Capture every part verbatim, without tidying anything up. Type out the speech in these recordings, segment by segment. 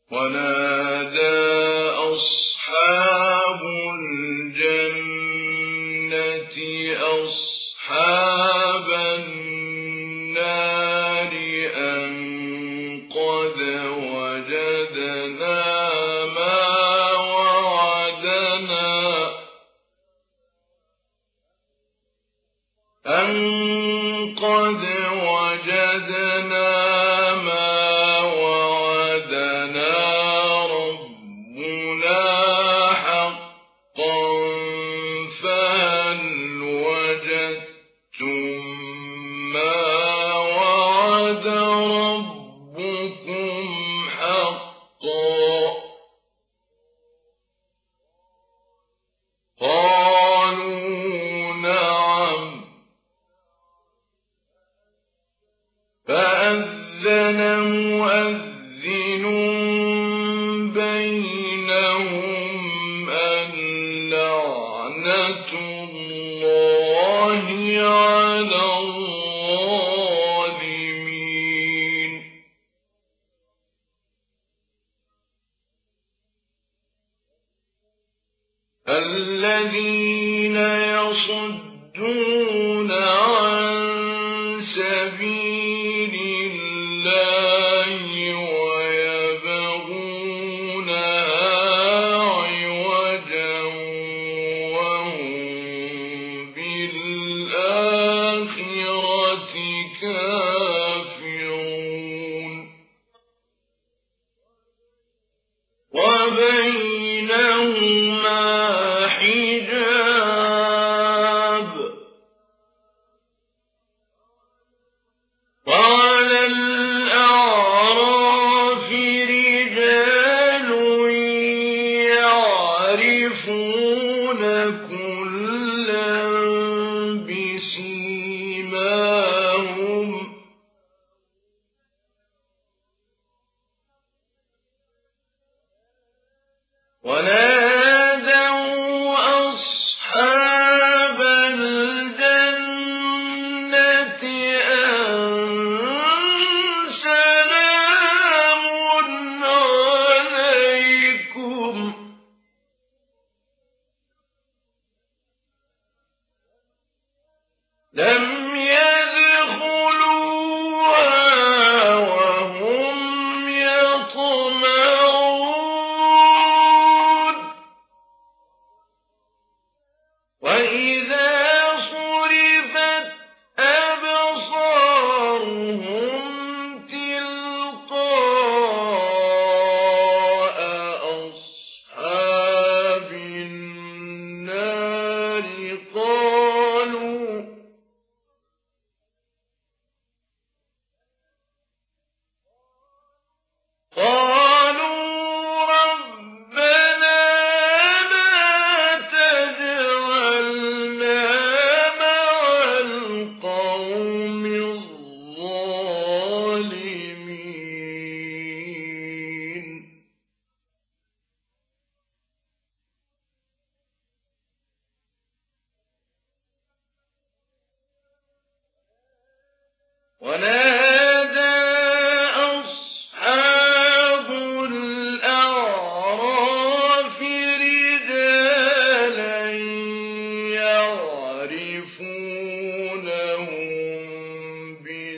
ونادى أصحاب الجنة أصحاب النار أن قد وجدنا ما وعدنا أن قد وجدنا ما وعدنا ربنا حقا فهل وجدتم ما وعد ربكم حقا قالوا نعم فأذن مؤذن بينهم أن لعنة الله على الظالمين الذين يصدون عن سبيل الله ويبغونها عوجا وهم بالآخرة كافرون وبينهما حجاب وعلى الأعراف رجال يعرفون كلا بسيماهم ونادوا أصحاب الجنة أن سلام عليكم لم يدخلوها وهم يطمعون وإذا صرفت أبصارهم تلقاء أصحاب النار قالوا قالوا ربنا لا تجعلنا مع القوم الظالمين ونادى أصحاب الأعراف رجالا يعرفونهم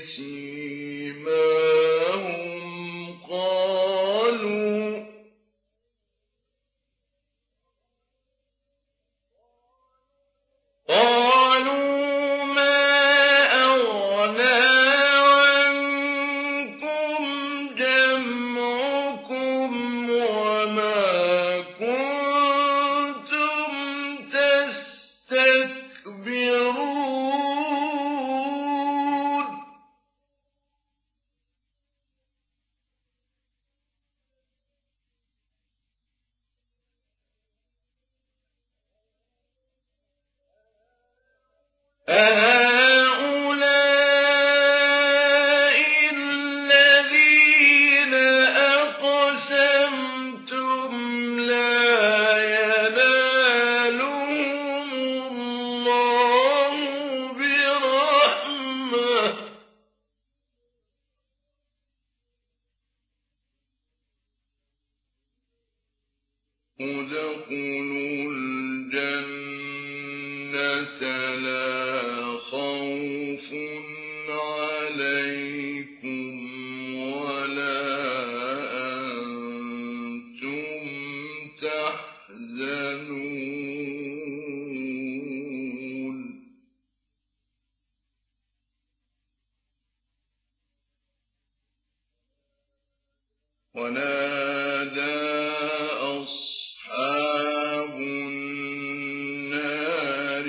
بسيماهم قالوا قالوا ما أغنى عنكم جمعكم وما كنتم تستكبرون أهؤلاء الذين أقسمتم لا ينالهم الله برحمة ادخلوا الجنة لا خوف عليكم ولا أنتم تحزنون. ونادى أصحاب النار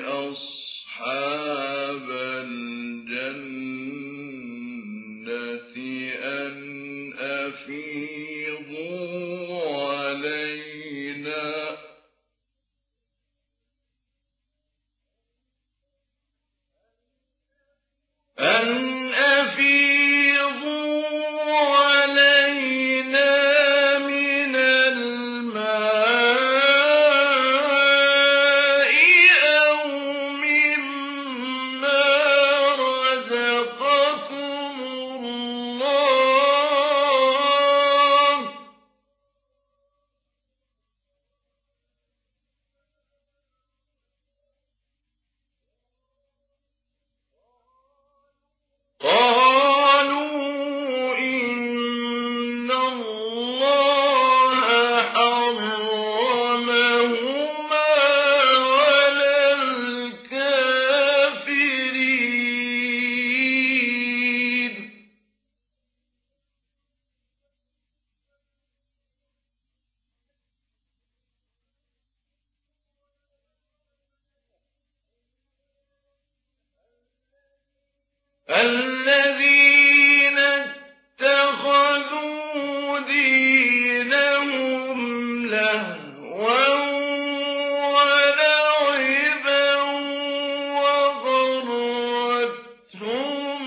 أصحاب الجنة أن أفيضوا علينا أن أفيضوا علينا من الماء أو مما رزقكم الله. قالوا إن الله حرمهما على الكافرين. الذين اتخذوا دينهم لهوا ولعبا وغرتهم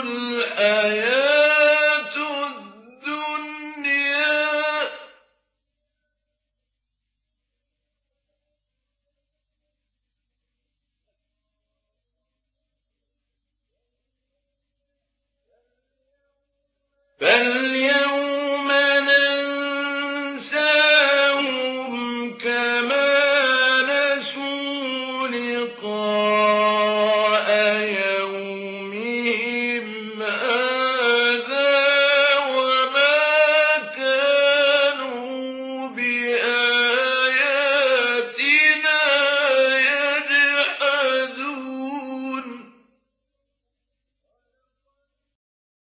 الحياة الدنيا بل